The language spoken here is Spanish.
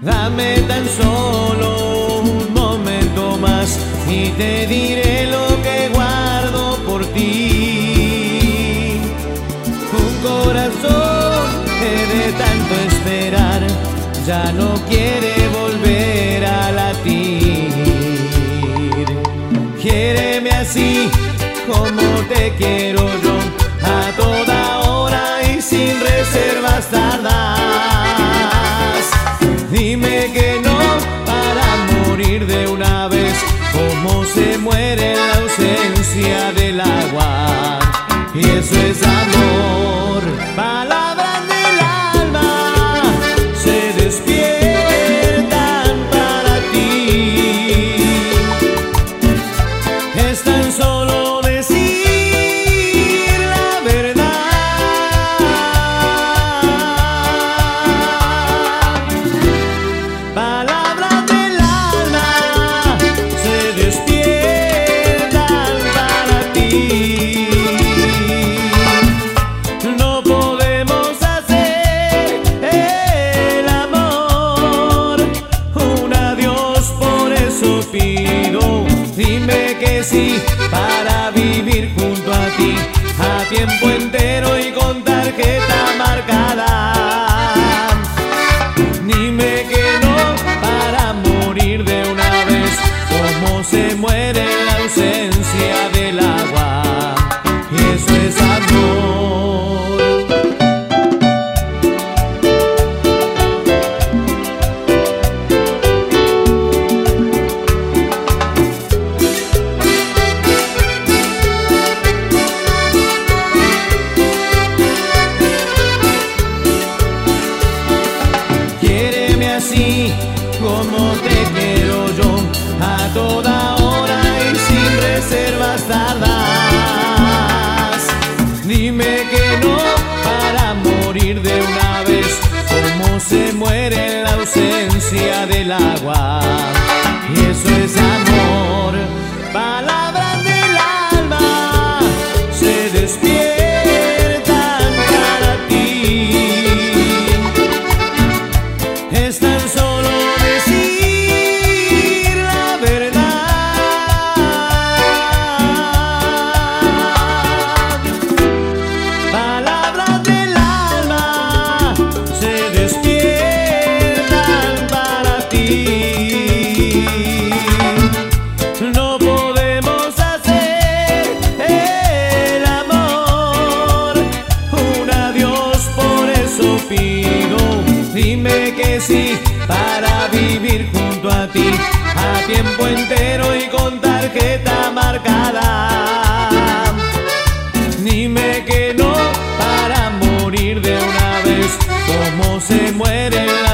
Dame tan solo un momento más y te diré lo que guardo por ti. Un corazón que de tanto esperar ya no quiere volver a latir. Quiéreme así como te quiero yo, a toda hora y sin reservas tardas. Dime que no para morir de una vez, como se muere en la ausencia del agua. Y eso es amor. Palabras del alma se despiertan para ti. Es tan solo decir la verdad. Palabras del alma se despiertan para ti. No podemos hacer el amor un adiós, por eso pido. Dime que sí para vivir junto a ti a tiempo entero y con tarjeta marcada. Dime que no para morir de una vez, como se muere en la ausencia del agua. Y eso es amor. Quiéreme así como te quiero yo, a toda hora y sin reservas tardas. Dime que no para morir de una vez, como se muere en la ausencia del agua. Y eso es amor. Palabras del alma se despiertan para ti. Es tan solo decir la verdad. Palabras del alma se despiertan para ti. No podemos hacer el amor un adiós, por eso pido. Dime que sí para vivir junto a ti a tiempo entero y con tarjeta marcada. Dime que no para morir de una vez, como se muere en la